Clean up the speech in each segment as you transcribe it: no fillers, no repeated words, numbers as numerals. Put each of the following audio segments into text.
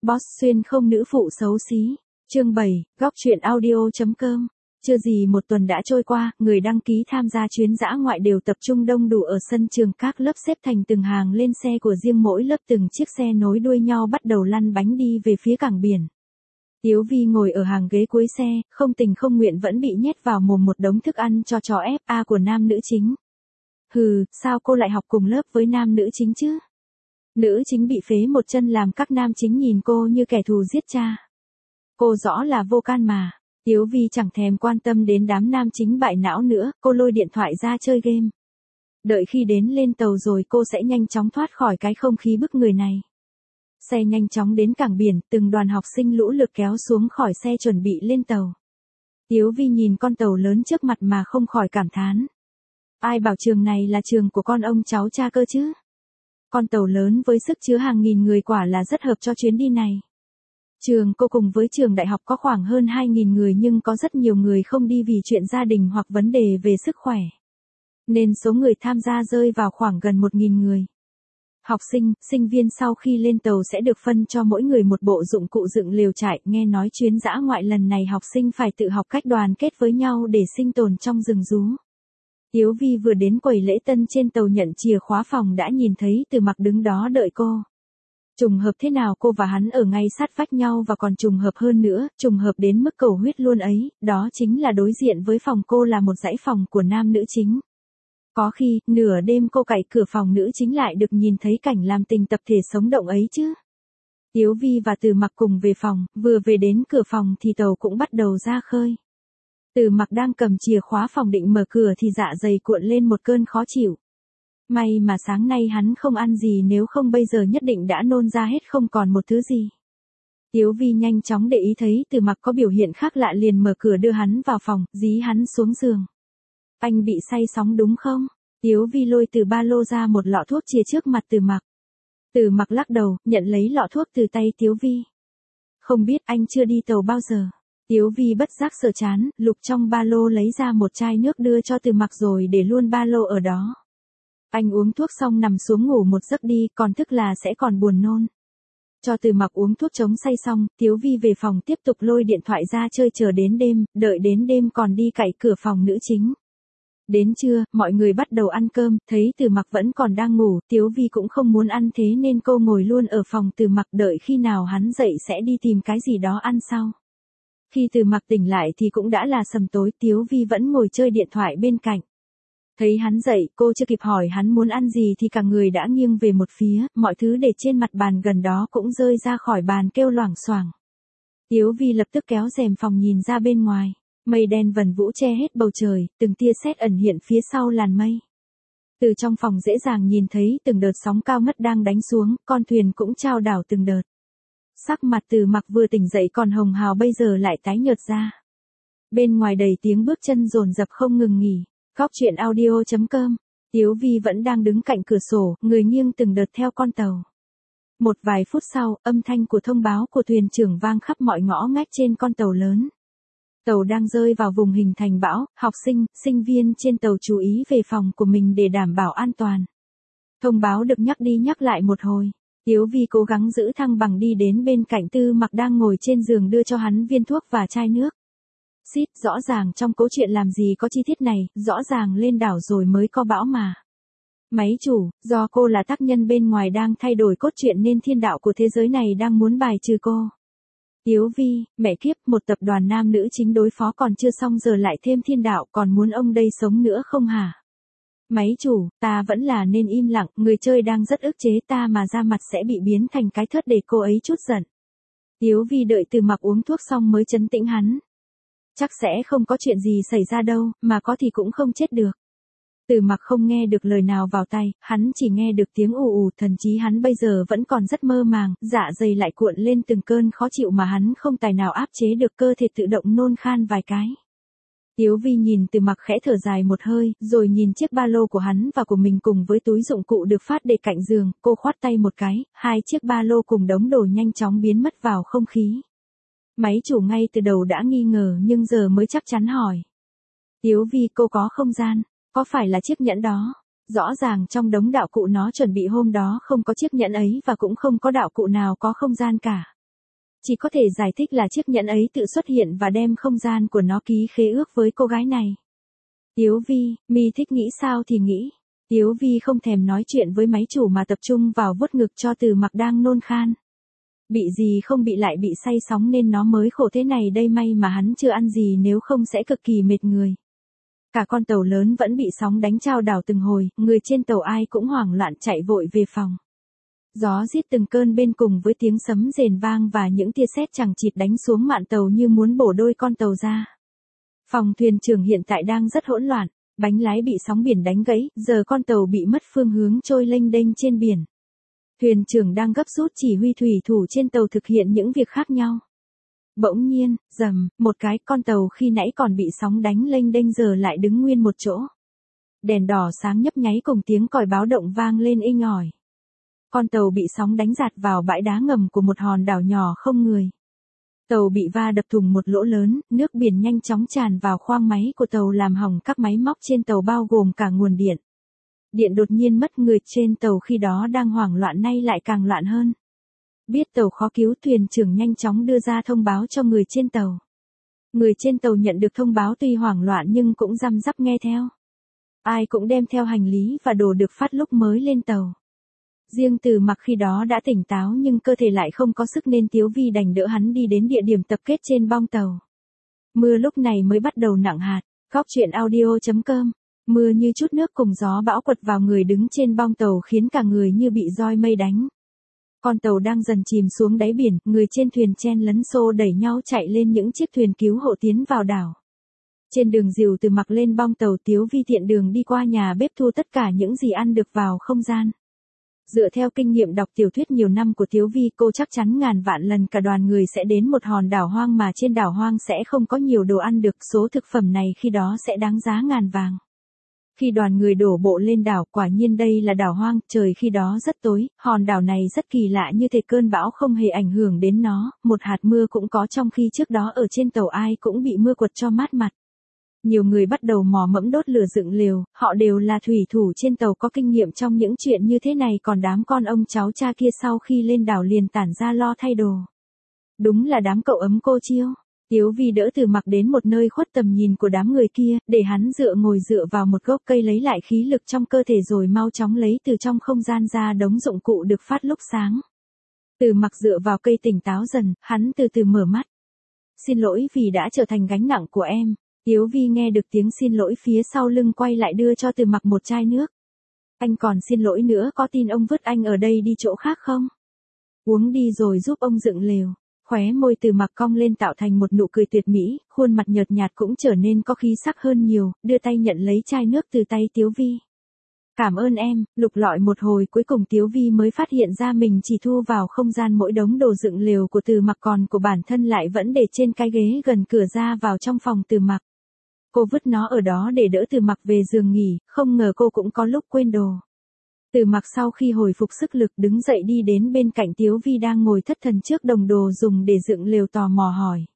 Boss xuyên không nữ phụ xấu xí. Chương 7, góc truyện audio.com. Chưa gì một tuần đã trôi qua, người đăng ký tham gia chuyến dã ngoại đều tập trung đông đủ ở sân trường, các lớp xếp thành từng hàng lên xe của riêng mỗi lớp, từng chiếc xe nối đuôi nhau bắt đầu lăn bánh đi về phía cảng biển. Tiếu Vi ngồi ở hàng ghế cuối xe, không tình không nguyện vẫn bị nhét vào mồm một đống thức ăn cho chó FA của nam nữ chính. Hừ, sao cô lại học cùng lớp với nam nữ chính chứ? Nữ chính bị phế một chân làm các nam chính nhìn cô như kẻ thù giết cha. Cô rõ là vô can mà. Tiếu Vi chẳng thèm quan tâm đến đám nam chính bại não nữa, cô lôi điện thoại ra chơi game. Đợi khi đến lên tàu rồi cô sẽ nhanh chóng thoát khỏi cái không khí bức người này. Xe nhanh chóng đến cảng biển, từng đoàn học sinh lũ lượt kéo xuống khỏi xe chuẩn bị lên tàu. Tiếu Vi nhìn con tàu lớn trước mặt mà không khỏi cảm thán. Ai bảo trường này là trường của con ông cháu cha cơ chứ? Con tàu lớn với sức chứa hàng nghìn người quả là rất hợp cho chuyến đi này. Trường cô cùng với trường đại học có khoảng hơn 2.000 người, nhưng có rất nhiều người không đi vì chuyện gia đình hoặc vấn đề về sức khỏe. Nên số người tham gia rơi vào khoảng gần 1.000 người. Học sinh, sinh viên sau khi lên tàu sẽ được phân cho mỗi người một bộ dụng cụ dựng lều trại. Nghe nói chuyến dã ngoại lần này học sinh phải tự học cách đoàn kết với nhau để sinh tồn trong rừng rú. Tiếu Vi vừa đến quầy lễ tân trên tàu nhận chìa khóa phòng đã nhìn thấy Từ Mặc đứng đó đợi cô. Trùng hợp thế nào cô và hắn ở ngay sát vách nhau, và còn trùng hợp hơn nữa, trùng hợp đến mức cầu huyết luôn ấy, đó chính là đối diện với phòng cô là một dãy phòng của nam nữ chính. Có khi, nửa đêm cô cạy cửa phòng nữ chính lại được nhìn thấy cảnh làm tình tập thể sống động ấy chứ. Tiếu Vi và Từ Mặc cùng về phòng, vừa về đến cửa phòng thì tàu cũng bắt đầu ra khơi. Từ Mặc đang cầm chìa khóa phòng định mở cửa thì dạ dày cuộn lên một cơn khó chịu. May mà sáng nay hắn không ăn gì, nếu không bây giờ nhất định đã nôn ra hết không còn một thứ gì. Tiếu Vi nhanh chóng để ý thấy Từ Mặc có biểu hiện khác lạ liền mở cửa đưa hắn vào phòng, dí hắn xuống giường. Anh bị say sóng đúng không? Tiếu Vi lôi từ ba lô ra một lọ thuốc chia trước mặt Từ Mặc. Từ Mặc lắc đầu, nhận lấy lọ thuốc từ tay Tiếu Vi. Không biết, anh chưa đi tàu bao giờ. Tiếu Vi bất giác sờ chán, lục trong ba lô lấy ra một chai nước đưa cho Từ Mặc rồi để luôn ba lô ở đó. Anh uống thuốc xong nằm xuống ngủ một giấc đi, còn thức là sẽ còn buồn nôn. Cho Từ Mặc uống thuốc chống say xong, Tiếu Vi về phòng tiếp tục lôi điện thoại ra chơi chờ đến đêm, đợi đến đêm còn đi cạy cửa phòng nữ chính. Đến trưa, mọi người bắt đầu ăn cơm, thấy Từ Mặc vẫn còn đang ngủ, Tiếu Vi cũng không muốn ăn thế nên cô ngồi luôn ở phòng Từ Mặc đợi khi nào hắn dậy sẽ đi tìm cái gì đó ăn sau. Khi Từ Mặc tỉnh lại thì cũng đã là sầm tối, Tiếu Vi vẫn ngồi chơi điện thoại bên cạnh. Thấy hắn dậy, cô chưa kịp hỏi hắn muốn ăn gì thì cả người đã nghiêng về một phía, mọi thứ để trên mặt bàn gần đó cũng rơi ra khỏi bàn kêu loảng xoảng. Tiếu Vi lập tức kéo rèm phòng nhìn ra bên ngoài, mây đen vần vũ che hết bầu trời, từng tia sét ẩn hiện phía sau làn mây. Từ trong phòng dễ dàng nhìn thấy từng đợt sóng cao ngất đang đánh xuống, con thuyền cũng chao đảo từng đợt. Sắc mặt Từ Mặc vừa tỉnh dậy còn hồng hào bây giờ lại tái nhợt ra. Bên ngoài đầy tiếng bước chân dồn dập không ngừng nghỉ. Góc truyện audio.com. Tiếu Vi vẫn đang đứng cạnh cửa sổ, người nghiêng từng đợt theo con tàu. Một vài phút sau, âm thanh của thông báo của thuyền trưởng vang khắp mọi ngõ ngách trên con tàu lớn. Tàu đang rơi vào vùng hình thành bão, học sinh, sinh viên trên tàu chú ý về phòng của mình để đảm bảo an toàn. Thông báo được nhắc đi nhắc lại một hồi. Tiếu Vi cố gắng giữ thăng bằng đi đến bên cạnh Từ Mặc đang ngồi trên giường đưa cho hắn viên thuốc và chai nước. Xít, rõ ràng trong câu chuyện làm gì có chi tiết này, rõ ràng lên đảo rồi mới có bão mà. Máy chủ, do cô là tác nhân bên ngoài đang thay đổi cốt truyện nên thiên đạo của thế giới này đang muốn bài trừ cô. Tiếu Vi, mẹ kiếp, một tập đoàn nam nữ chính đối phó còn chưa xong giờ lại thêm thiên đạo, còn muốn ông đây sống nữa không hả? Máy chủ, ta vẫn là nên im lặng, người chơi đang rất ức chế ta mà ra mặt sẽ bị biến thành cái thớt để cô ấy chút giận. Tiếu Vi đợi Từ Mặc uống thuốc xong mới trấn tĩnh hắn. Chắc sẽ không có chuyện gì xảy ra đâu, mà có thì cũng không chết được. Từ Mặc không nghe được lời nào vào tai, hắn chỉ nghe được tiếng ù ù, thần chí hắn bây giờ vẫn còn rất mơ màng, dạ dày lại cuộn lên từng cơn khó chịu mà hắn không tài nào áp chế được, cơ thể tự động nôn khan vài cái. Tiếu Vi nhìn Từ Mặc khẽ thở dài một hơi, rồi nhìn chiếc ba lô của hắn và của mình cùng với túi dụng cụ được phát để cạnh giường, cô khoát tay một cái, hai chiếc ba lô cùng đống đồ nhanh chóng biến mất vào không khí. Máy chủ ngay từ đầu đã nghi ngờ nhưng giờ mới chắc chắn hỏi. Tiếu Vi, cô có không gian, có phải là chiếc nhẫn đó? Rõ ràng trong đống đạo cụ nó chuẩn bị hôm đó không có chiếc nhẫn ấy và cũng không có đạo cụ nào có không gian cả. Chỉ có thể giải thích là chiếc nhẫn ấy tự xuất hiện và đem không gian của nó ký khế ước với cô gái này. Tiếu Vi, mi thích nghĩ sao thì nghĩ. Tiếu Vi không thèm nói chuyện với máy chủ mà tập trung vào vuốt ngực cho Từ Mặc đang nôn khan. Bị gì không bị lại bị say sóng nên nó mới khổ thế này đây, may mà hắn chưa ăn gì nếu không sẽ cực kỳ mệt người. Cả con tàu lớn vẫn bị sóng đánh chao đảo từng hồi, người trên tàu ai cũng hoảng loạn chạy vội về phòng. Gió rít từng cơn bên cùng với tiếng sấm rền vang và những tia sét chằng chịt đánh xuống mạn tàu như muốn bổ đôi con tàu ra. Phòng thuyền trưởng hiện tại đang rất hỗn loạn, bánh lái bị sóng biển đánh gãy, giờ con tàu bị mất phương hướng trôi lênh đênh trên biển. Thuyền trưởng đang gấp rút chỉ huy thủy thủ trên tàu thực hiện những việc khác nhau. Bỗng nhiên, rầm, một cái, con tàu khi nãy còn bị sóng đánh lênh đênh giờ lại đứng nguyên một chỗ. Đèn đỏ sáng nhấp nháy cùng tiếng còi báo động vang lên inh ỏi. Con tàu bị sóng đánh dạt vào bãi đá ngầm của một hòn đảo nhỏ không người. Tàu bị va đập thủng một lỗ lớn, nước biển nhanh chóng tràn vào khoang máy của tàu làm hỏng các máy móc trên tàu bao gồm cả nguồn điện. Điện đột nhiên mất, người trên tàu khi đó đang hoảng loạn nay lại càng loạn hơn. Biết tàu khó cứu, thuyền trưởng nhanh chóng đưa ra thông báo cho người trên tàu. Người trên tàu nhận được thông báo tuy hoảng loạn nhưng cũng răm rắp nghe theo. Ai cũng đem theo hành lý và đồ được phát lúc mới lên tàu. Riêng Từ Mặc khi đó đã tỉnh táo nhưng cơ thể lại không có sức nên Tiếu Vi đành đỡ hắn đi đến địa điểm tập kết trên bong tàu. Mưa lúc này mới bắt đầu nặng hạt. Góc truyện audio.com. Mưa như chút nước cùng gió bão quật vào người đứng trên bong tàu khiến cả người như bị roi mây đánh. Con tàu đang dần chìm xuống đáy biển, người trên thuyền chen lấn xô đẩy nhau chạy lên những chiếc thuyền cứu hộ tiến vào đảo. Trên đường dìu Từ Mặc lên bong tàu, Tiếu Vi tiện đường đi qua nhà bếp thu tất cả những gì ăn được vào không gian. Dựa theo kinh nghiệm đọc tiểu thuyết nhiều năm của Tiếu Vi, cô chắc chắn ngàn vạn lần cả đoàn người sẽ đến một hòn đảo hoang mà trên đảo hoang sẽ không có nhiều đồ ăn được, số thực phẩm này khi đó sẽ đáng giá ngàn vàng. Khi đoàn người đổ bộ lên đảo, quả nhiên đây là đảo hoang, trời khi đó rất tối, hòn đảo này rất kỳ lạ như thể cơn bão không hề ảnh hưởng đến nó, một hạt mưa cũng có trong khi trước đó ở trên tàu ai cũng bị mưa quật cho mát mặt. Nhiều người bắt đầu mò mẫm đốt lửa dựng lều, họ đều là thủy thủ trên tàu có kinh nghiệm trong những chuyện như thế này, còn đám con ông cháu cha kia sau khi lên đảo liền tản ra lo thay đồ. Đúng là đám cậu ấm cô chiêu. Tiếu Vi đỡ Từ Mặc đến một nơi khuất tầm nhìn của đám người kia, để hắn ngồi dựa vào một gốc cây lấy lại khí lực trong cơ thể rồi mau chóng lấy từ trong không gian ra đống dụng cụ được phát lúc sáng. Từ Mặc dựa vào cây tỉnh táo dần, hắn từ từ mở mắt. Xin lỗi vì đã trở thành gánh nặng của em. Tiếu Vi nghe được tiếng xin lỗi phía sau lưng quay lại đưa cho Từ Mặc một chai nước. Anh còn xin lỗi nữa, có tin ông vứt anh ở đây đi chỗ khác không? Uống đi rồi giúp ông dựng lều. Khóe môi Từ Mặc cong lên tạo thành một nụ cười tuyệt mỹ, khuôn mặt nhợt nhạt cũng trở nên có khí sắc hơn nhiều, đưa tay nhận lấy chai nước từ tay Tiếu Vi. Cảm ơn em. Lục lọi một hồi cuối cùng Tiếu Vi mới phát hiện ra mình chỉ thu vào không gian mỗi đống đồ dựng lều của Từ Mặc, còn của bản thân lại vẫn để trên cái ghế gần cửa ra vào trong phòng Từ Mặc. Cô vứt nó ở đó để đỡ Từ Mặc về giường nghỉ, không ngờ cô cũng có lúc quên đồ. Từ Mặc sau khi hồi phục sức lực đứng dậy đi đến bên cạnh Tiếu Vi đang ngồi thất thần trước đồng đồ dùng để dựng lều, tò mò hỏi.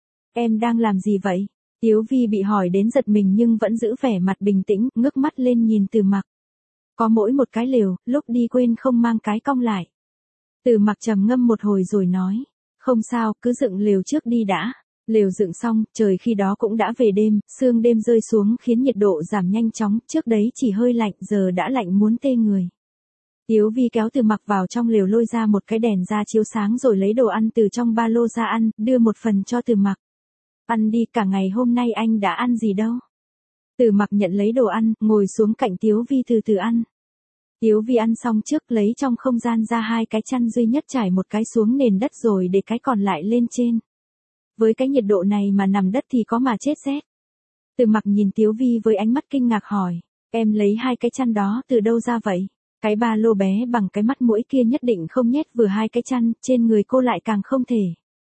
Em đang làm gì vậy? Tiếu Vi bị hỏi đến giật mình nhưng vẫn giữ vẻ mặt bình tĩnh, ngước mắt lên nhìn Từ Mặc. Có mỗi một cái lều, lúc đi quên không mang cái cong lại. Từ Mặc trầm ngâm một hồi rồi nói. Không sao, cứ dựng lều trước đi đã. Lều dựng xong, trời khi đó cũng đã về đêm, sương đêm rơi xuống khiến nhiệt độ giảm nhanh chóng, trước đấy chỉ hơi lạnh, giờ đã lạnh muốn tê người. Tiếu Vi kéo Từ Mặc vào trong lều, lôi ra một cái đèn ra chiếu sáng rồi lấy đồ ăn từ trong ba lô ra ăn, đưa một phần cho Từ Mặc. Ăn đi, cả ngày hôm nay anh đã ăn gì đâu. Từ Mặc nhận lấy đồ ăn, ngồi xuống cạnh Tiếu Vi từ từ ăn. Tiếu Vi ăn xong trước lấy trong không gian ra 2 cái chăn duy nhất, trải một cái xuống nền đất rồi để cái còn lại lên trên. Với cái nhiệt độ này mà nằm đất thì có mà chết rét. Từ Mặc nhìn Tiếu Vi với ánh mắt kinh ngạc hỏi. Em lấy 2 cái chăn đó từ đâu ra vậy? Cái ba lô bé bằng cái mắt mũi kia nhất định không nhét vừa 2 cái chăn, trên người cô lại càng không thể.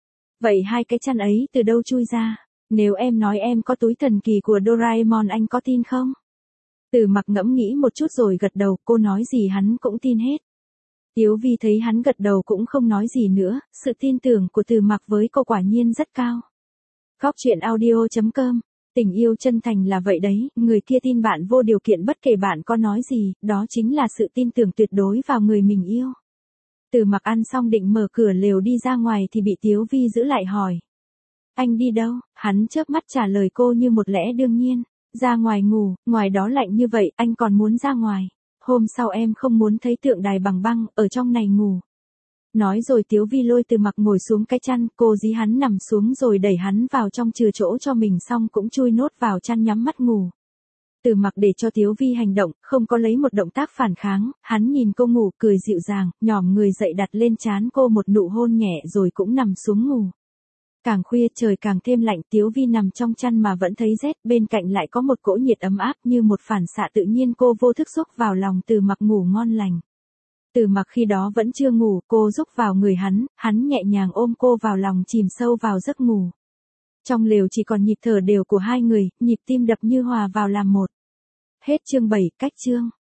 Vậy 2 cái chăn ấy từ đâu chui ra? Nếu em nói em có túi thần kỳ của Doraemon anh có tin không? Từ Mặc ngẫm nghĩ một chút rồi gật đầu, cô nói gì hắn cũng tin hết. Tiếu Vi thấy hắn gật đầu cũng không nói gì nữa, sự tin tưởng của Từ Mặc với cô quả nhiên rất cao. Góc truyện audio.com. Tình yêu chân thành là vậy đấy, người kia tin bạn vô điều kiện bất kể bạn có nói gì, đó chính là sự tin tưởng tuyệt đối vào người mình yêu. Từ Mặc ăn xong định mở cửa lều đi ra ngoài thì bị Tiếu Vi giữ lại hỏi. Anh đi đâu? Hắn chớp mắt trả lời cô như một lẽ đương nhiên. Ra ngoài ngủ, ngoài đó lạnh như vậy, anh còn muốn ra ngoài. Hôm sau em không muốn thấy tượng đài bằng băng, ở trong này ngủ. Nói rồi Tiếu Vi lôi Từ Mặc ngồi xuống cái chăn, cô dí hắn nằm xuống rồi đẩy hắn vào trong chừa chỗ cho mình xong cũng chui nốt vào chăn nhắm mắt ngủ. Từ Mặc để cho Tiếu Vi hành động, không có lấy một động tác phản kháng, hắn nhìn cô ngủ cười dịu dàng, nhòm người dậy đặt lên trán cô một nụ hôn nhẹ rồi cũng nằm xuống ngủ. Càng khuya trời càng thêm lạnh, Tiếu Vi nằm trong chăn mà vẫn thấy rét, bên cạnh lại có một cỗ nhiệt ấm áp như một phản xạ tự nhiên cô vô thức xúc vào lòng Từ Mặc ngủ ngon lành. Từ Mặc khi đó vẫn chưa ngủ, cô rúc vào người hắn nhẹ nhàng ôm cô vào lòng chìm sâu vào giấc ngủ. Trong lều chỉ còn nhịp thở đều của hai người, nhịp tim đập như hòa vào làm một. Hết chương 7, cách chương.